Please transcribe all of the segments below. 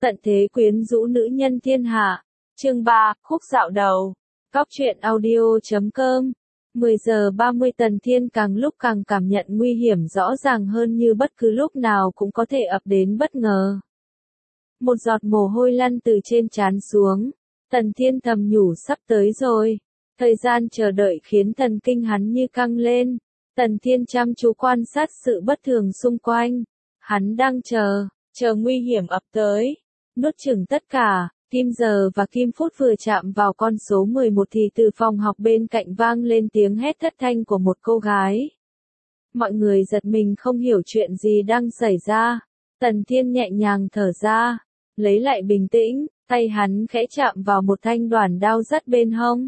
Tận thế quyến rũ nữ nhân thiên hạ. Chương 3, khúc dạo đầu. Góc truyện audio.com. 10 giờ 30 Tần Thiên càng lúc càng cảm nhận nguy hiểm rõ ràng hơn, như bất cứ lúc nào cũng có thể ập đến bất ngờ. Một giọt mồ hôi lăn từ trên trán xuống. Tần Thiên thầm nhủ sắp tới rồi. Thời gian chờ đợi khiến thần kinh hắn như căng lên. Tần Thiên chăm chú quan sát sự bất thường xung quanh. Hắn đang chờ nguy hiểm ập tới. Nuốt chửng tất cả, Kim giờ và Kim phút vừa chạm vào con số 11 thì từ phòng học bên cạnh vang lên tiếng hét thất thanh của một cô gái. Mọi người giật mình không hiểu chuyện gì đang xảy ra. Tần Thiên nhẹ nhàng thở ra, lấy lại bình tĩnh, tay hắn khẽ chạm vào một thanh đoản đao dắt bên hông.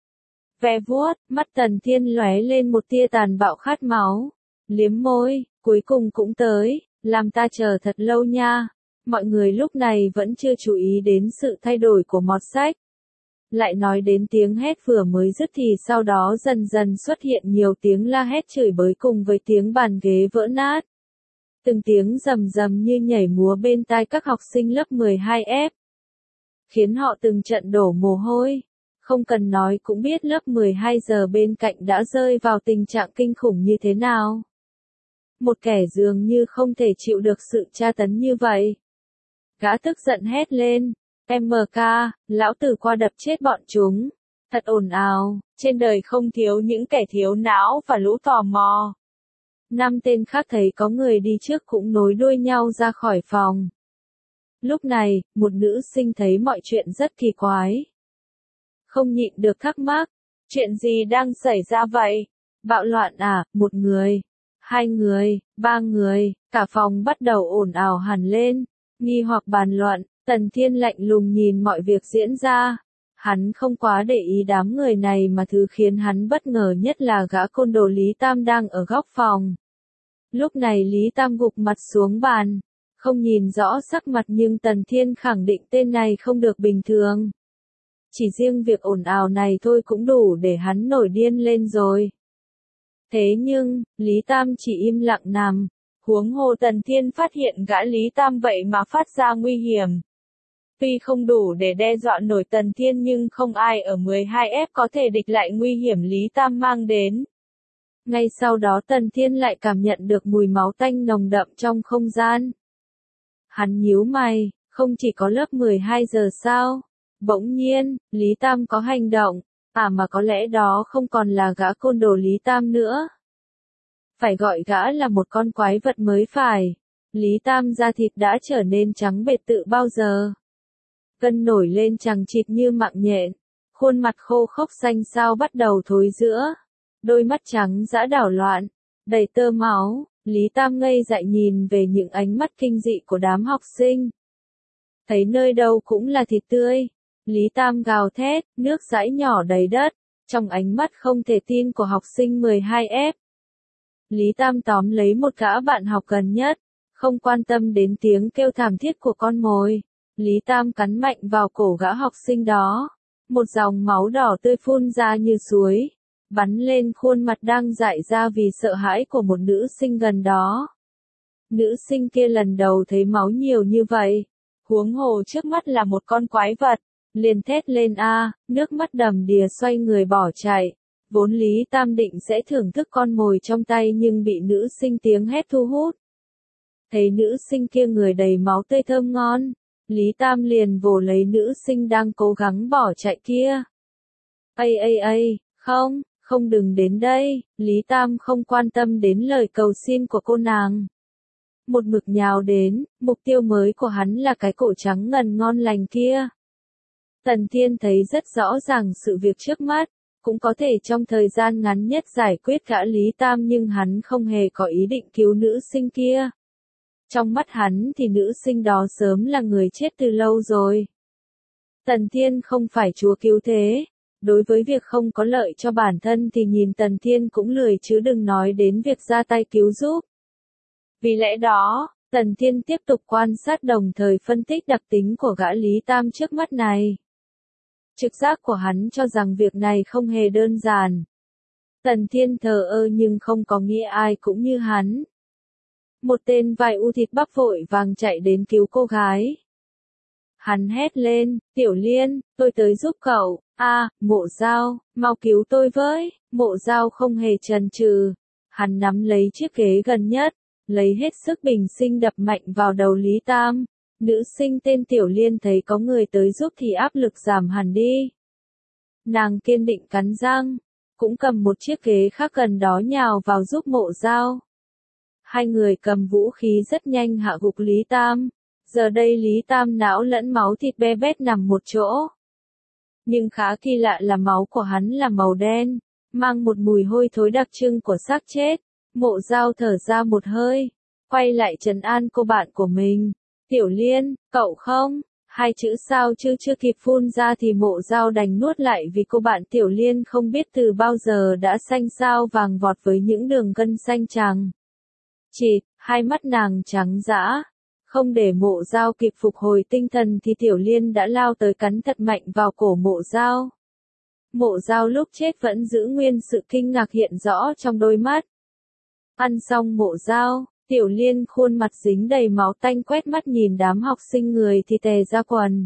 Ve vuốt, mắt Tần Thiên lóe lên một tia tàn bạo khát máu. Liếm môi, cuối cùng cũng tới, làm ta chờ thật lâu nha. Mọi người lúc này vẫn chưa chú ý đến sự thay đổi của mọt sách. Lại nói đến tiếng hét vừa mới dứt thì sau đó dần dần xuất hiện nhiều tiếng la hét chửi bới cùng với tiếng bàn ghế vỡ nát. Từng tiếng rầm rầm như nhảy múa bên tai các học sinh lớp 12F. Khiến họ từng trận đổ mồ hôi. Không cần nói cũng biết lớp 12 giờ bên cạnh đã rơi vào tình trạng kinh khủng như thế nào. Một kẻ dường như không thể chịu được sự tra tấn như vậy. Gã tức giận hét lên, MK, lão tử qua đập chết bọn chúng. Thật ồn ào, trên đời không thiếu những kẻ thiếu não và lũ tò mò. 5 tên khác thấy có người đi trước cũng nối đuôi nhau ra khỏi phòng. Lúc này, một nữ sinh thấy mọi chuyện rất kỳ quái. Không nhịn được thắc mắc, chuyện gì đang xảy ra vậy? Bạo loạn à? Một người, 2 người, 3 người, cả phòng bắt đầu ồn ào hẳn lên. Nghi hoặc bàn luận, Tần Thiên lạnh lùng nhìn mọi việc diễn ra. Hắn không quá để ý đám người này mà thứ khiến hắn bất ngờ nhất là gã côn đồ Lý Tam đang ở góc phòng. Lúc này Lý Tam gục mặt xuống bàn, không nhìn rõ sắc mặt nhưng Tần Thiên khẳng định tên này không được bình thường. Chỉ riêng việc ồn ào này thôi cũng đủ để hắn nổi điên lên rồi. Thế nhưng, Lý Tam chỉ im lặng nằm. Huống hồ Tần Thiên phát hiện gã Lý Tam vậy mà phát ra nguy hiểm. Tuy không đủ để đe dọa nổi Tần Thiên nhưng không ai ở 12F có thể địch lại nguy hiểm Lý Tam mang đến. Ngay sau đó Tần Thiên lại cảm nhận được mùi máu tanh nồng đậm trong không gian. Hắn nhíu mày, không chỉ có lớp 12 giờ sao? Bỗng nhiên, Lý Tam có hành động, mà có lẽ đó không còn là gã côn đồ Lý Tam nữa. Phải gọi gã là một con quái vật mới phải. Lý Tam da thịt đã trở nên trắng bệt tự bao giờ. Gân nổi lên chằng chịt như mạng nhện. Khuôn mặt khô khốc xanh xao bắt đầu thối rữa. Đôi mắt trắng dã đảo loạn, đầy tơ máu. Lý Tam ngây dại nhìn về những ánh mắt kinh dị của đám học sinh. Thấy nơi đâu cũng là thịt tươi. Lý Tam gào thét, nước dãi nhỏ đầy đất. Trong ánh mắt không thể tin của học sinh 12F. Lý Tam tóm lấy một gã bạn học gần nhất, không quan tâm đến tiếng kêu thảm thiết của con mồi. Lý Tam cắn mạnh vào cổ gã học sinh đó. Một dòng máu đỏ tươi phun ra như suối, bắn lên khuôn mặt đang dại ra vì sợ hãi của một nữ sinh gần đó. Nữ sinh kia lần đầu thấy máu nhiều như vậy. Huống hồ trước mắt là một con quái vật. Liền thét lên nước mắt đầm đìa xoay người bỏ chạy. Vốn Lý Tam định sẽ thưởng thức con mồi trong tay nhưng bị nữ sinh tiếng hét thu hút. Thấy nữ sinh kia người đầy máu tươi thơm ngon, Lý Tam liền vồ lấy nữ sinh đang cố gắng bỏ chạy kia. Không đừng đến đây, Lý Tam không quan tâm đến lời cầu xin của cô nàng. Một mực nhào đến, mục tiêu mới của hắn là cái cổ trắng ngần ngon lành kia. Tần Thiên thấy rất rõ ràng sự việc trước mắt. Cũng có thể trong thời gian ngắn nhất giải quyết gã Lý Tam nhưng hắn không hề có ý định cứu nữ sinh kia. Trong mắt hắn thì nữ sinh đó sớm là người chết từ lâu rồi. Tần Thiên không phải chúa cứu thế. Đối với việc không có lợi cho bản thân thì nhìn Tần Thiên cũng lười chứ đừng nói đến việc ra tay cứu giúp. Vì lẽ đó, Tần Thiên tiếp tục quan sát đồng thời phân tích đặc tính của gã Lý Tam trước mắt này. Trực giác của hắn cho rằng việc này không hề đơn giản. Tần Thiên thờ ơ nhưng không có nghĩa ai cũng như hắn. Một tên vai u thịt bắp vội vàng chạy đến cứu cô gái. Hắn hét lên, Tiểu Liên, tôi tới giúp cậu, Mộ Dao, mau cứu tôi với, Mộ Dao không hề chần chừ. Hắn nắm lấy chiếc ghế gần nhất, lấy hết sức bình sinh đập mạnh vào đầu Lý Tam. Nữ sinh tên Tiểu Liên thấy có người tới giúp thì áp lực giảm hẳn đi. Nàng kiên định cắn răng, cũng cầm một chiếc ghế khác gần đó nhào vào giúp Mộ Dao. Hai người cầm vũ khí rất nhanh hạ gục Lý Tam. Giờ đây Lý Tam não lẫn máu thịt be bét nằm một chỗ. Nhưng khá kỳ lạ là máu của hắn là màu đen, mang một mùi hôi thối đặc trưng của xác chết. Mộ Dao thở ra một hơi, quay lại trấn an cô bạn của mình. Tiểu Liên, cậu không? Hai chữ sao chứ chưa kịp phun ra thì Mộ Dao đành nuốt lại vì cô bạn Tiểu Liên không biết từ bao giờ đã xanh xao vàng vọt với những đường gân xanh chằng chịt, hai mắt nàng trắng dã. Không để Mộ Dao kịp phục hồi tinh thần thì Tiểu Liên đã lao tới cắn thật mạnh vào cổ Mộ Dao. Mộ Dao lúc chết vẫn giữ nguyên sự kinh ngạc hiện rõ trong đôi mắt. Ăn xong Mộ Dao, Tiểu Liên khuôn mặt dính đầy máu tanh quét mắt nhìn đám học sinh, người thì tè ra quần.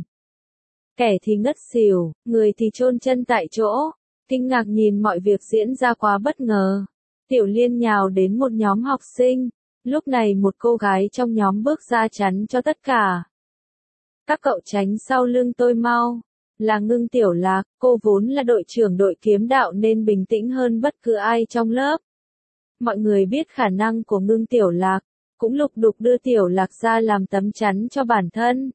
Kẻ thì ngất xỉu, người thì chôn chân tại chỗ, kinh ngạc nhìn mọi việc diễn ra quá bất ngờ. Tiểu Liên nhào đến một nhóm học sinh. Lúc này một cô gái trong nhóm bước ra chắn cho tất cả. Các cậu tránh sau lưng tôi mau. Là Ngưng Tiểu Lạc, cô vốn là đội trưởng đội kiếm đạo nên bình tĩnh hơn bất cứ ai trong lớp. Mọi người biết khả năng của Ngưng Tiểu Lạc, cũng lục đục đưa Tiểu Lạc ra làm tấm chắn cho bản thân.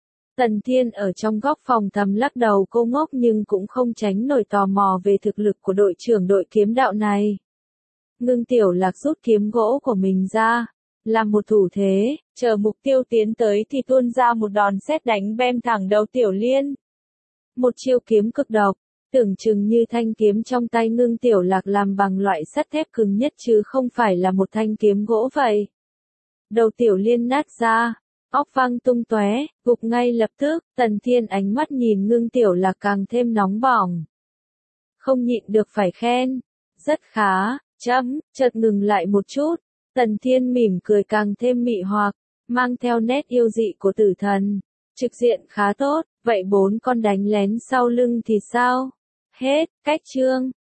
Tần Thiên ở trong góc phòng thầm lắc đầu cô ngốc nhưng cũng không tránh nổi tò mò về thực lực của đội trưởng đội kiếm đạo này. Ngưng Tiểu Lạc rút kiếm gỗ của mình ra, làm một thủ thế, chờ mục tiêu tiến tới thì tuôn ra một đòn sét đánh bem thẳng đầu Tiểu Liên. Một chiêu kiếm cực độc, tưởng chừng như thanh kiếm trong tay Ngưng Tiểu Lạc làm bằng loại sắt thép cứng nhất chứ không phải là một thanh kiếm gỗ vậy. Đầu Tiểu Liên nát ra, óc văng tung tóe, gục ngay lập tức. Tần Thiên ánh mắt nhìn Ngưng Tiểu Lạc càng thêm nóng bỏng. Không nhịn được phải khen, rất khá. Chợt ngừng lại một chút, Tần Thiên mỉm cười càng thêm mị hoặc, mang theo nét yêu dị của tử thần. Trực diện khá tốt, vậy 4 con đánh lén sau lưng thì sao? Hết, cách chương.